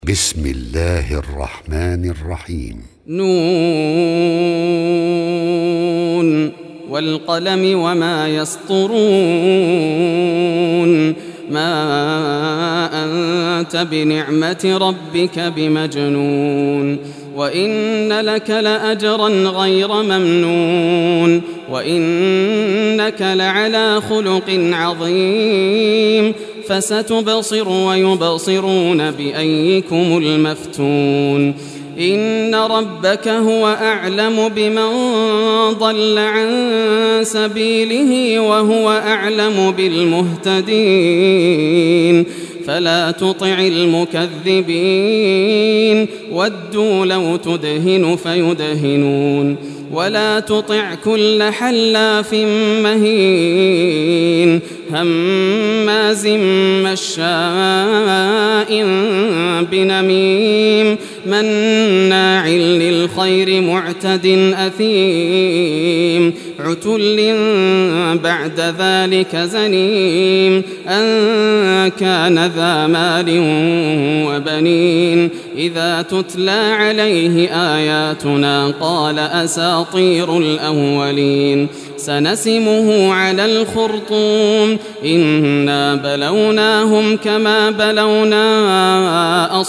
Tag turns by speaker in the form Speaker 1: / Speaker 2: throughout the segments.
Speaker 1: بسم الله الرحمن الرحيم.
Speaker 2: نون والقلم وما يسطرون. ما أنت بنعمة ربك بمجنون. وإن لك لأجرا غير ممنون. وإنك لعلى خلق عظيم. فستبصر ويبصرون بأيكم المفتون. إن ربك هو أعلم بمن ضل عن سبيله وهو أعلم بالمهتدين. فلا تطع المكذبين ودوا لو تدهن فيدهنون. ولا تطع كل حلاف مهين هماز مشاء بنميم مناع للخير معتد أثيم عتل بعد ذلك زنيم أن كان ذا مال وبنين. إذا تتلى عليه آياتنا قال أساطير الأولين. سنسمه على الخرطوم. إنا بلوناهم كما بلونا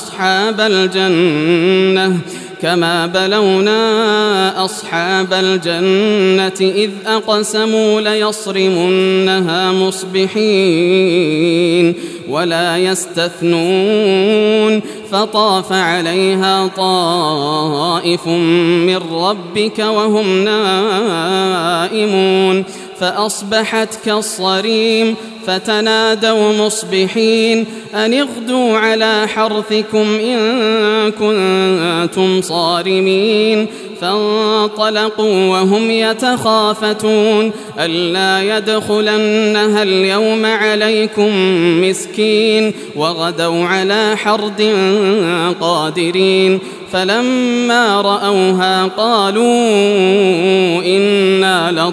Speaker 2: أصحاب الجنة إذ أقسموا ليصرمنها مصبحين ولا يستثنون. فطاف عليها طائف من ربك وهم نائمون فأصبحت كالصريم. فتنادوا مصبحين أن اغدوا على حرثكم إن كنتم صارمين. فانطلقوا وهم يتخافتون ألا يدخلنها اليوم عليكم مسكين. وغدوا على حرد قادرين. فلما رأوها قالوا إنا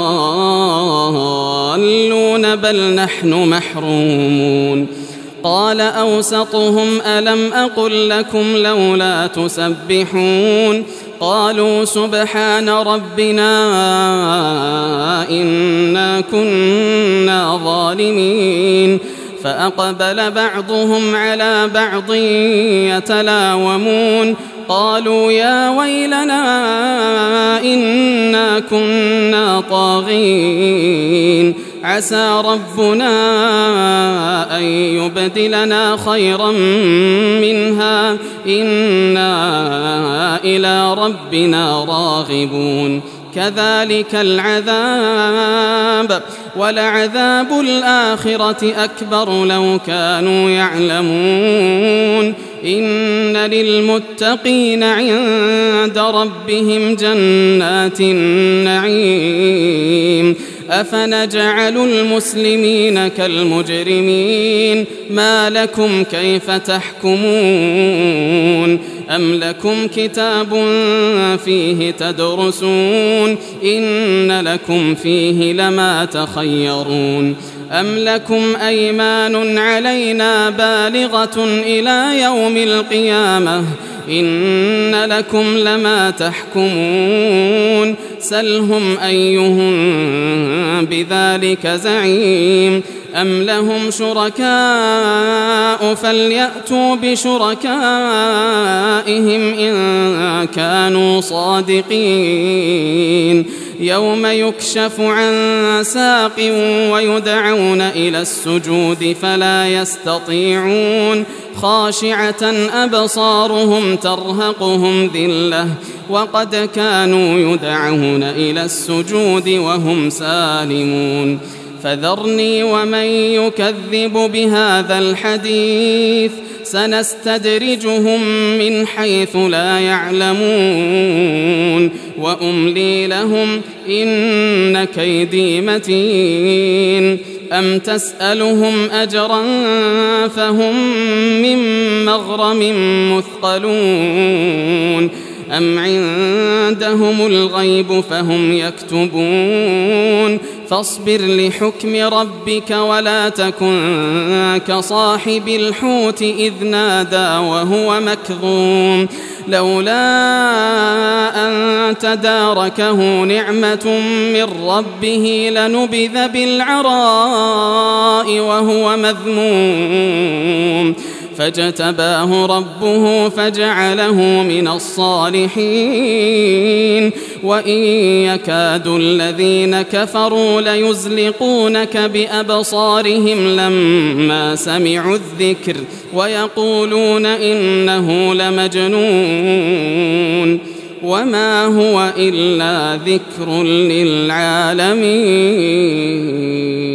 Speaker 2: لضالون بل نحن محرومون. قال أوسطهم ألم أقل لكم لولا تسبحون. قالوا سبحان ربنا إنا كنا ظالمين. فأقبل بعضهم على بعض يتلاومون قالوا يا ويلنا إنا كنا طاغين. عسى ربنا أن يبدلنا خيرا منها إنا إلى ربنا راغبون. كذلك العذاب ولعذاب الآخرة أكبر لو كانوا يعلمون. إن للمتقين عند ربهم جنات النعيم. أفنجعل المسلمين كالمجرمين ما لكم كيف تحكمون. أم لكم كتاب فيه تدرسون إن لكم فيه لما تخيرون. أم لكم أيمان علينا بالغة إلى يوم القيامة إن لكم لما تحكمون. سلهم أيهم بذلك زعيم. أم لهم شركاء فليأتوا بشركائهم إن كانوا صادقين. يوم يكشف عن ساق ويدعون إلى السجود فلا يستطيعون. خاشعة أبصارهم ترهقهم ذلة وقد كانوا يدعون إلى السجود وهم سالمون. فذرني ومن يكذب بهذا الحديث سنستدرجهم من حيث لا يعلمون. وأملي لهم إن كيدي متين. أم تسألهم أجرا فهم من مغرم مثقلون. أم عندهم الغيب فهم يكتبون فاصبر لحكم ربك ولا تكن كصاحب الحوت إذ نادى وهو مكظوم لولا أن تداركه نعمة من ربه لنبذ بالعراء وهو مذموم فاجتباه ربه فجعله من الصالحين وإن يكاد الذين كفروا ليزلقونك بأبصارهم لما سمعوا الذكر ويقولون إنه لمجنون وما هو إلا ذكر للعالمين.